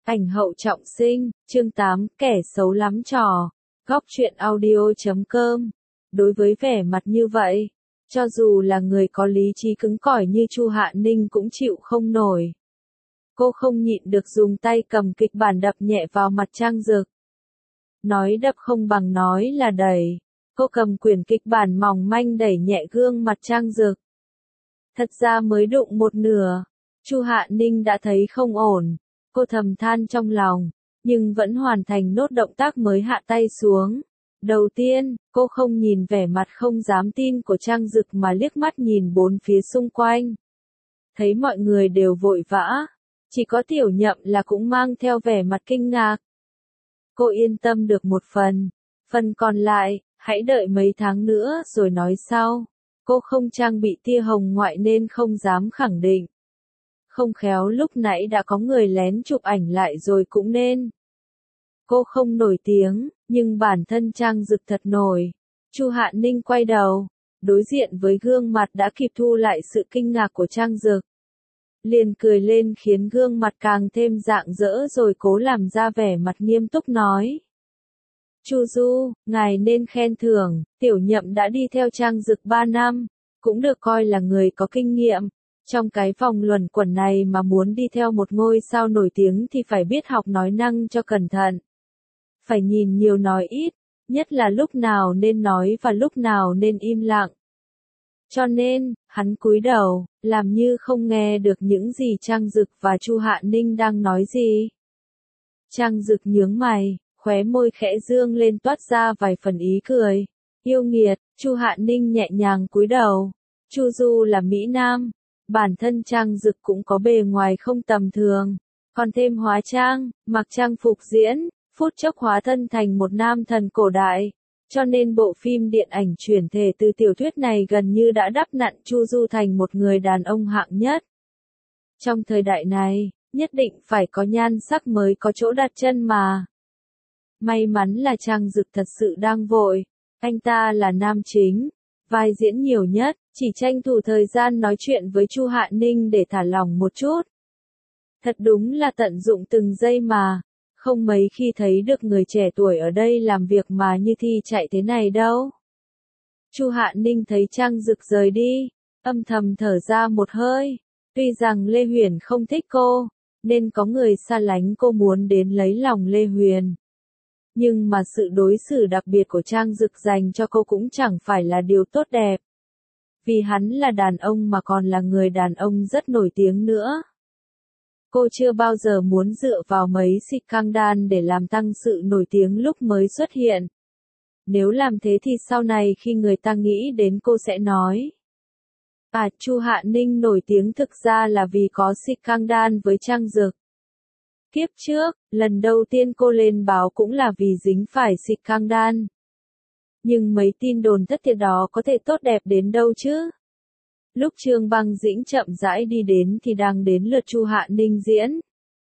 Ảnh hậu trọng sinh, chương 8, kẻ xấu lắm trò. Góc truyện audio.com. Đối với vẻ mặt như vậy, cho dù là người có lý trí cứng cỏi như Chu Hạ Ninh cũng chịu không nổi. Cô không nhịn được dùng tay cầm kịch bản đập nhẹ vào mặt Trang Dực. Nói đập không bằng nói là đẩy. Cô cầm quyển kịch bản mỏng manh đẩy nhẹ gương mặt Trang Dực. Thật ra mới đụng một nửa, Chu Hạ Ninh đã thấy không ổn. Cô thầm than trong lòng, nhưng vẫn hoàn thành nốt động tác mới hạ tay xuống. Đầu tiên, cô không nhìn vẻ mặt không dám tin của Trang Dực mà liếc mắt nhìn bốn phía xung quanh. Thấy mọi người đều vội vã, chỉ có Tiểu Nhậm là cũng mang theo vẻ mặt kinh ngạc. Cô yên tâm được một phần còn lại, hãy đợi mấy tháng nữa rồi nói sau. Cô không trang bị tia hồng ngoại nên không dám khẳng định. Không khéo lúc nãy đã có người lén chụp ảnh lại rồi cũng nên. Cô không nổi tiếng, nhưng bản thân Trang Dực thật nổi. Chu Hạ Ninh quay đầu, đối diện với gương mặt đã kịp thu lại sự kinh ngạc của Trang Dực. Liền cười lên khiến gương mặt càng thêm rạng rỡ rồi cố làm ra vẻ mặt nghiêm túc nói. Chu Du, ngài nên khen thưởng, Tiểu Nhậm đã đi theo Trang Dực 3 năm, cũng được coi là người có kinh nghiệm. Trong cái vòng luẩn quẩn này mà muốn đi theo một ngôi sao nổi tiếng thì phải biết học nói năng cho cẩn thận. Phải nhìn nhiều nói ít, nhất là lúc nào nên nói và lúc nào nên im lặng. Cho nên, hắn cúi đầu, làm như không nghe được những gì Trang Dực và Chu Hạ Ninh đang nói gì. Trang Dực nhướng mày, khóe môi khẽ dương lên toát ra vài phần ý cười. Yêu nghiệt, Chu Hạ Ninh nhẹ nhàng cúi đầu. Chu Du là Mỹ Nam. Bản thân Trang Dực cũng có bề ngoài không tầm thường, còn thêm hóa trang, mặc trang phục diễn, phút chốc hóa thân thành một nam thần cổ đại. Cho nên bộ phim điện ảnh chuyển thể từ tiểu thuyết này gần như đã đắp nặn Chu Du thành một người đàn ông hạng nhất. Trong thời đại này, nhất định phải có nhan sắc mới có chỗ đặt chân mà. May mắn là Trang Dực thật sự đang vội, anh ta là nam chính, vai diễn nhiều nhất, chỉ tranh thủ thời gian nói chuyện với Chu Hạ Ninh để thả lỏng một chút. Thật đúng là tận dụng từng giây mà, không mấy khi thấy được người trẻ tuổi ở đây làm việc mà như thi chạy thế này đâu. Chu Hạ Ninh thấy Trang Dực rời đi, âm thầm thở ra một hơi, tuy rằng Lê Huyền không thích cô, nên có người xa lánh cô muốn đến lấy lòng Lê Huyền. Nhưng mà sự đối xử đặc biệt của Trang Dực dành cho cô cũng chẳng phải là điều tốt đẹp. Vì hắn là đàn ông mà còn là người đàn ông rất nổi tiếng nữa. Cô chưa bao giờ muốn dựa vào mấy scandal để làm tăng sự nổi tiếng lúc mới xuất hiện. Nếu làm thế thì sau này khi người ta nghĩ đến cô sẽ nói. Chu Hạ Ninh nổi tiếng thực ra là vì có scandal với Trang Dực. Kiếp trước, lần đầu tiên cô lên báo cũng là vì dính phải scandal. Nhưng mấy tin đồn thất thiệt đó có thể tốt đẹp đến đâu chứ? Lúc Trương Băng Dĩnh chậm rãi đi đến thì đang đến lượt Chu Hạ Ninh diễn.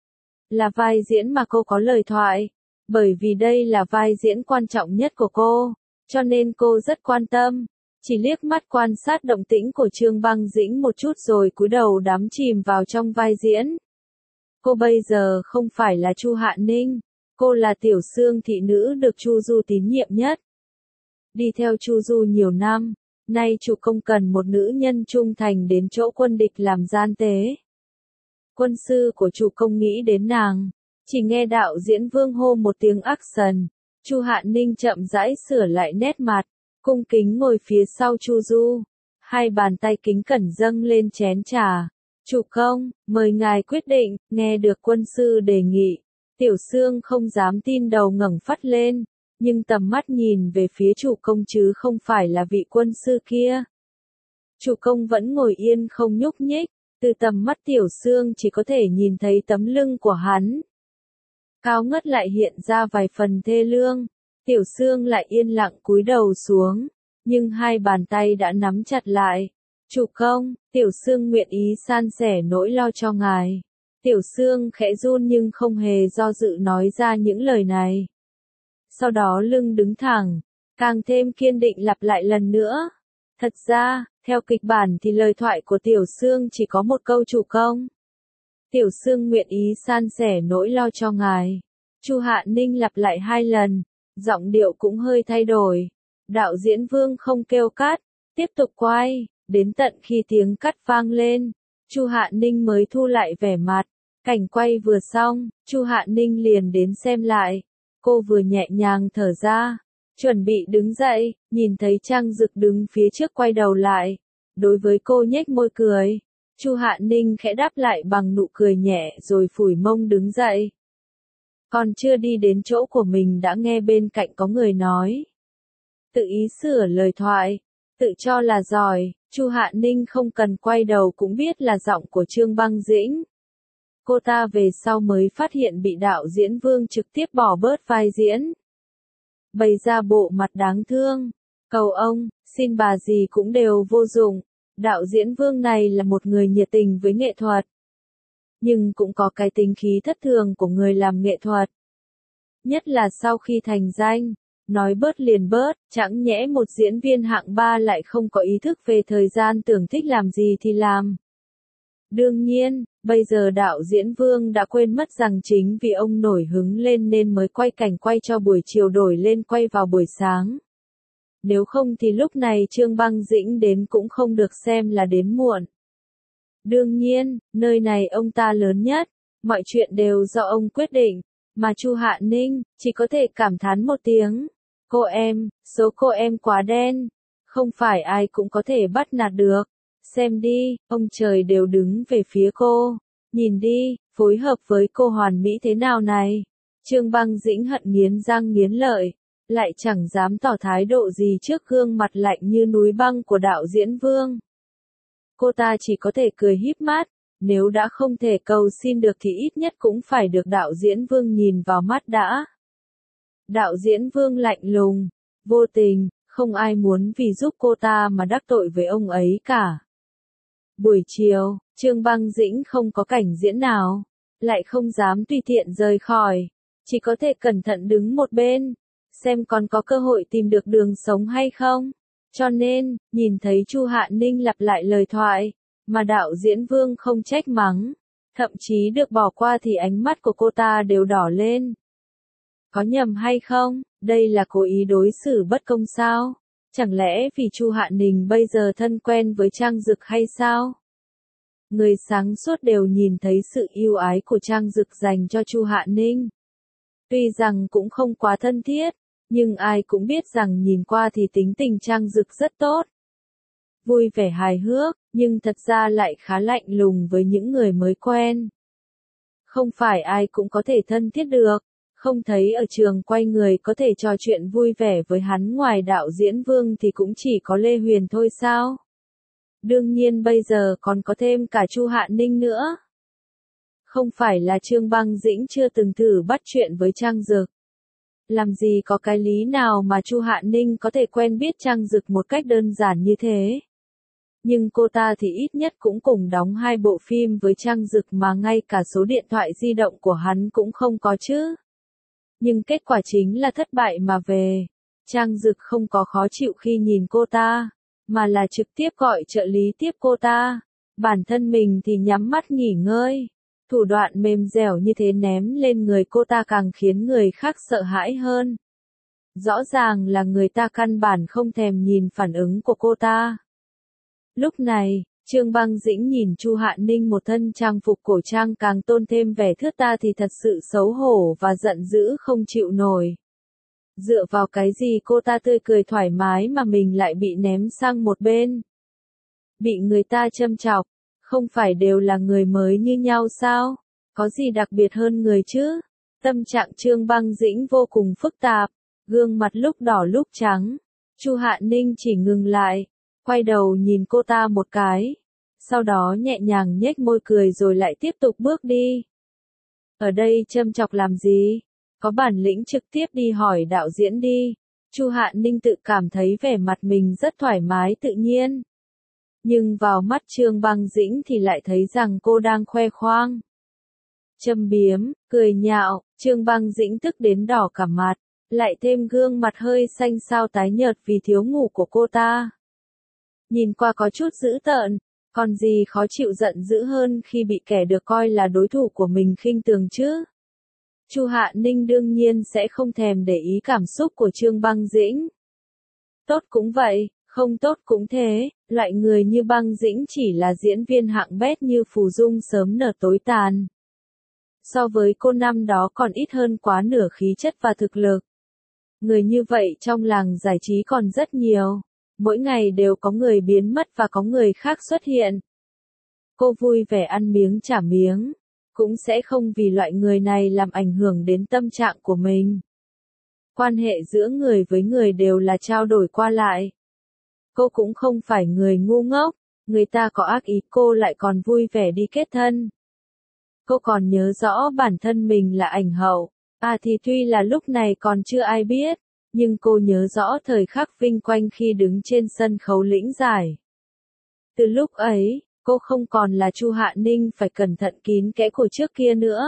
Là vai diễn mà cô có lời thoại. Bởi vì đây là vai diễn quan trọng nhất của cô, cho nên cô rất quan tâm. Chỉ liếc mắt quan sát động tĩnh của Trương Băng Dĩnh một chút rồi cúi đầu đắm chìm vào trong vai diễn. Cô bây giờ không phải là Chu Hạ Ninh, cô là tiểu xương thị nữ được Chu Du tín nhiệm nhất. Đi theo Chu Du nhiều năm, nay chủ công cần một nữ nhân trung thành đến chỗ quân địch làm gian tế. Quân sư của chủ công nghĩ đến nàng, chỉ nghe đạo diễn Vương hô một tiếng action, Chu Hạ Ninh chậm rãi sửa lại nét mặt, cung kính ngồi phía sau Chu Du, hai bàn tay kính cẩn dâng lên chén trà. Chủ công, mời ngài quyết định. Nghe được quân sư đề nghị, tiểu xương không dám tin đầu ngẩng phát lên, nhưng tầm mắt nhìn về phía chủ công chứ không phải là vị quân sư kia. Chủ công vẫn ngồi yên không nhúc nhích, từ tầm mắt tiểu xương chỉ có thể nhìn thấy tấm lưng của hắn. Cao ngất lại hiện ra vài phần thê lương, tiểu xương lại yên lặng cúi đầu xuống, nhưng hai bàn tay đã nắm chặt lại. Chủ công, tiểu xương nguyện ý san sẻ nỗi lo cho ngài. Tiểu xương khẽ run nhưng không hề do dự nói ra những lời này. Sau đó lưng đứng thẳng, càng thêm kiên định lặp lại lần nữa. Thật ra, theo kịch bản thì lời thoại của tiểu xương chỉ có một câu chủ công. Tiểu Sương nguyện ý san sẻ nỗi lo cho ngài. Chu Hạ Ninh lặp lại 2 lần, giọng điệu cũng hơi thay đổi. Đạo diễn Vương không kêu cắt, tiếp tục quay, đến tận khi tiếng cắt vang lên, Chu Hạ Ninh mới thu lại vẻ mặt. Cảnh quay vừa xong, Chu Hạ Ninh liền đến xem lại. Cô vừa nhẹ nhàng thở ra, chuẩn bị đứng dậy, nhìn thấy Trang Dực đứng phía trước quay đầu lại. Đối với cô nhếch môi cười, Chu Hạ Ninh khẽ đáp lại bằng nụ cười nhẹ rồi phủi mông đứng dậy. Còn chưa đi đến chỗ của mình đã nghe bên cạnh có người nói. Tự ý sửa lời thoại, tự cho là giỏi, Chu Hạ Ninh không cần quay đầu cũng biết là giọng của Trương Băng Dĩnh. Cô ta về sau mới phát hiện bị đạo diễn Vương trực tiếp bỏ bớt vai diễn. Bày ra bộ mặt đáng thương, cầu ông, xin bà gì cũng đều vô dụng. Đạo diễn Vương này là một người nhiệt tình với nghệ thuật, nhưng cũng có cái tính khí thất thường của người làm nghệ thuật. Nhất là sau khi thành danh, nói bớt liền bớt, chẳng nhẽ một diễn viên hạng 3 lại không có ý thức về thời gian tưởng thích làm gì thì làm. Đương nhiên, bây giờ đạo diễn Vương đã quên mất rằng chính vì ông nổi hứng lên nên mới quay cảnh quay cho buổi chiều đổi lên quay vào buổi sáng. Nếu không thì lúc này Trương Băng Dĩnh đến cũng không được xem là đến muộn. Đương nhiên, nơi này ông ta lớn nhất, mọi chuyện đều do ông quyết định, mà Chu Hạ Ninh chỉ có thể cảm thán một tiếng. Cô em, số cô em quá đen, không phải ai cũng có thể bắt nạt được. Xem đi, ông trời đều đứng về phía cô. Nhìn đi, phối hợp với cô hoàn mỹ thế nào này. Trương Băng Dĩnh hận nghiến răng nghiến lợi, lại chẳng dám tỏ thái độ gì trước gương mặt lạnh như núi băng của đạo diễn Vương. Cô ta chỉ có thể cười híp mắt, nếu đã không thể cầu xin được thì ít nhất cũng phải được đạo diễn Vương nhìn vào mắt đã. Đạo diễn Vương lạnh lùng, vô tình, không ai muốn vì giúp cô ta mà đắc tội với ông ấy cả. Buổi chiều, Trương Băng Dĩnh không có cảnh diễn nào, lại không dám tùy tiện rời khỏi, chỉ có thể cẩn thận đứng một bên, xem còn có cơ hội tìm được đường sống hay không. Cho nên, nhìn thấy Chu Hạ Ninh lặp lại lời thoại, mà đạo diễn Vương không trách mắng, thậm chí được bỏ qua thì ánh mắt của cô ta đều đỏ lên. Có nhầm hay không, đây là cố ý đối xử bất công sao? Chẳng lẽ vì Chu Hạ Ninh bây giờ thân quen với Trang Dực hay sao? Người sáng suốt đều nhìn thấy sự yêu ái của Trang Dực dành cho Chu Hạ Ninh. Tuy rằng cũng không quá thân thiết, nhưng ai cũng biết rằng nhìn qua thì tính tình Trang Dực rất tốt. Vui vẻ hài hước, nhưng thật ra lại khá lạnh lùng với những người mới quen. Không phải ai cũng có thể thân thiết được, không thấy ở trường quay người có thể trò chuyện vui vẻ với hắn ngoài đạo diễn Vương thì cũng chỉ có Lê Huyền thôi sao? Đương nhiên bây giờ còn có thêm cả Chu Hạ Ninh nữa. Không phải là Trương Băng Dĩnh chưa từng thử bắt chuyện với Trang Dực. Làm gì có cái lý nào mà Chu Hạ Ninh có thể quen biết Trang Dực một cách đơn giản như thế. Nhưng cô ta thì ít nhất cũng cùng đóng 2 bộ phim với Trang Dực mà ngay cả số điện thoại di động của hắn cũng không có chứ. Nhưng kết quả chính là thất bại mà về. Trang Dực không có khó chịu khi nhìn cô ta, mà là trực tiếp gọi trợ lý tiếp cô ta. Bản thân mình thì nhắm mắt nghỉ ngơi. Thủ đoạn mềm dẻo như thế ném lên người cô ta càng khiến người khác sợ hãi hơn. Rõ ràng là người ta căn bản không thèm nhìn phản ứng của cô ta. Lúc này, Trương Băng Dĩnh nhìn Chu Hạ Ninh một thân trang phục cổ trang càng tôn thêm vẻ thướt tha thì thật sự xấu hổ và giận dữ không chịu nổi. Dựa vào cái gì cô ta tươi cười thoải mái mà mình lại bị ném sang một bên? Bị người ta châm chọc, không phải đều là người mới như nhau sao? Có gì đặc biệt hơn người chứ? Tâm trạng Trương Băng Dĩnh vô cùng phức tạp, gương mặt lúc đỏ lúc trắng. Chu Hạ Ninh chỉ ngừng lại, quay đầu nhìn cô ta một cái, sau đó nhẹ nhàng nhếch môi cười rồi lại tiếp tục bước đi. Ở đây châm chọc làm gì? Có bản lĩnh trực tiếp đi hỏi đạo diễn đi. Chu Hạ Ninh tự cảm thấy vẻ mặt mình rất thoải mái tự nhiên. Nhưng vào mắt Trương Băng Dĩnh thì lại thấy rằng cô đang khoe khoang. Châm biếm, cười nhạo, Trương Băng Dĩnh tức đến đỏ cả mặt, lại thêm gương mặt hơi xanh xao tái nhợt vì thiếu ngủ của cô ta. Nhìn qua có chút dữ tợn, Còn gì khó chịu giận dữ hơn khi bị kẻ được coi là đối thủ của mình khinh thường chứ? Chu Hạ Ninh đương nhiên sẽ không thèm để ý cảm xúc của Trương Băng Dĩnh. Tốt cũng vậy, không tốt cũng thế, loại người như Băng Dĩnh chỉ là diễn viên hạng bét như phù dung sớm nở tối tàn. So với cô năm đó còn ít hơn quá nửa khí chất và thực lực. Người như vậy trong làng giải trí còn rất nhiều. Mỗi ngày đều có người biến mất và có người khác xuất hiện. Cô vui vẻ ăn miếng trả miếng, cũng sẽ không vì loại người này làm ảnh hưởng đến tâm trạng của mình. Quan hệ giữa người với người đều là trao đổi qua lại. Cô cũng không phải người ngu ngốc, người ta có ác ý cô lại còn vui vẻ đi kết thân. Cô còn nhớ rõ bản thân mình là ảnh hậu, thì tuy là lúc này còn chưa ai biết, nhưng cô nhớ rõ thời khắc vinh quang khi đứng trên sân khấu lĩnh giải. Từ lúc ấy, cô không còn là Chu Hạ Ninh phải cẩn thận kín kẽ của trước kia nữa.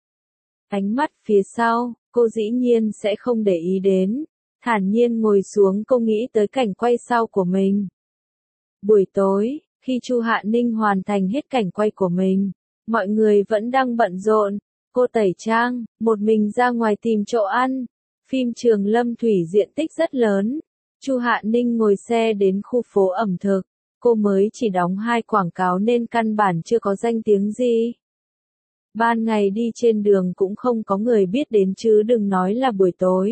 Ánh mắt phía sau, cô dĩ nhiên sẽ không để ý đến, thản nhiên ngồi xuống cô nghĩ tới cảnh quay sau của mình. Buổi tối, khi Chu Hạ Ninh hoàn thành hết cảnh quay của mình, mọi người vẫn đang bận rộn, cô tẩy trang, một mình ra ngoài tìm chỗ ăn. Phim Trường Lâm Thủy diện tích rất lớn. Chu Hạ Ninh ngồi xe đến khu phố ẩm thực. Cô mới chỉ đóng 2 quảng cáo nên căn bản chưa có danh tiếng gì. Ban ngày đi trên đường cũng không có người biết đến chứ đừng nói là buổi tối.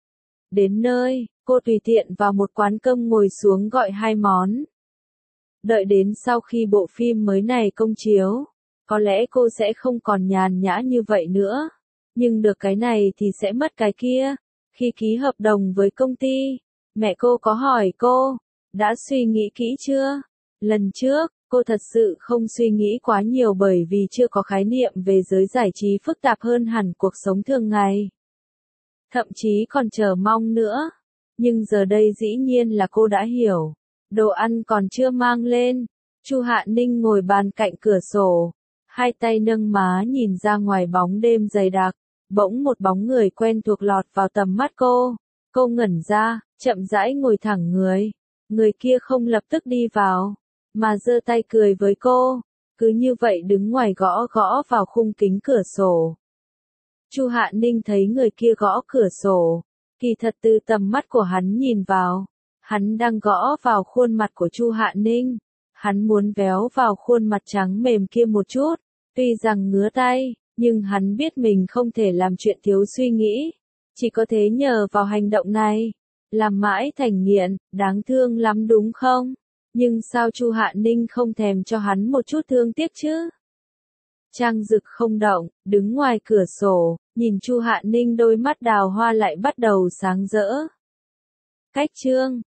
Đến nơi, cô tùy tiện vào một quán cơm ngồi xuống gọi 2 món. Đợi đến sau khi bộ phim mới này công chiếu, có lẽ cô sẽ không còn nhàn nhã như vậy nữa. Nhưng được cái này thì sẽ mất cái kia. Khi ký hợp đồng với công ty, mẹ cô có hỏi cô, đã suy nghĩ kỹ chưa? Lần trước, cô thật sự không suy nghĩ quá nhiều bởi vì chưa có khái niệm về giới giải trí phức tạp hơn hẳn cuộc sống thường ngày. Thậm chí còn chờ mong nữa. Nhưng giờ đây dĩ nhiên là cô đã hiểu. Đồ ăn còn chưa mang lên. Chu Hạ Ninh ngồi bàn cạnh cửa sổ. Hai tay nâng má nhìn ra ngoài bóng đêm dày đặc. Bỗng một bóng người quen thuộc lọt vào tầm mắt cô. Cô ngẩn ra, chậm rãi ngồi thẳng người. Người kia không lập tức đi vào, mà giơ tay cười với cô. Cứ như vậy đứng ngoài gõ gõ vào khung kính cửa sổ. Chu Hạ Ninh thấy người kia gõ cửa sổ. Kỳ thật từ tầm mắt của hắn nhìn vào, hắn đang gõ vào khuôn mặt của Chu Hạ Ninh. Hắn muốn véo vào khuôn mặt trắng mềm kia một chút. Tuy rằng ngứa tay, nhưng hắn biết mình không thể làm chuyện thiếu suy nghĩ. Chỉ có thế nhờ vào hành động này. Làm mãi thành nghiện, đáng thương lắm đúng không? Nhưng sao Chu Hạ Ninh không thèm cho hắn một chút thương tiếc chứ? Trang Dực không động, đứng ngoài cửa sổ, nhìn Chu Hạ Ninh đôi mắt đào hoa lại bắt đầu sáng rỡ. Cách chương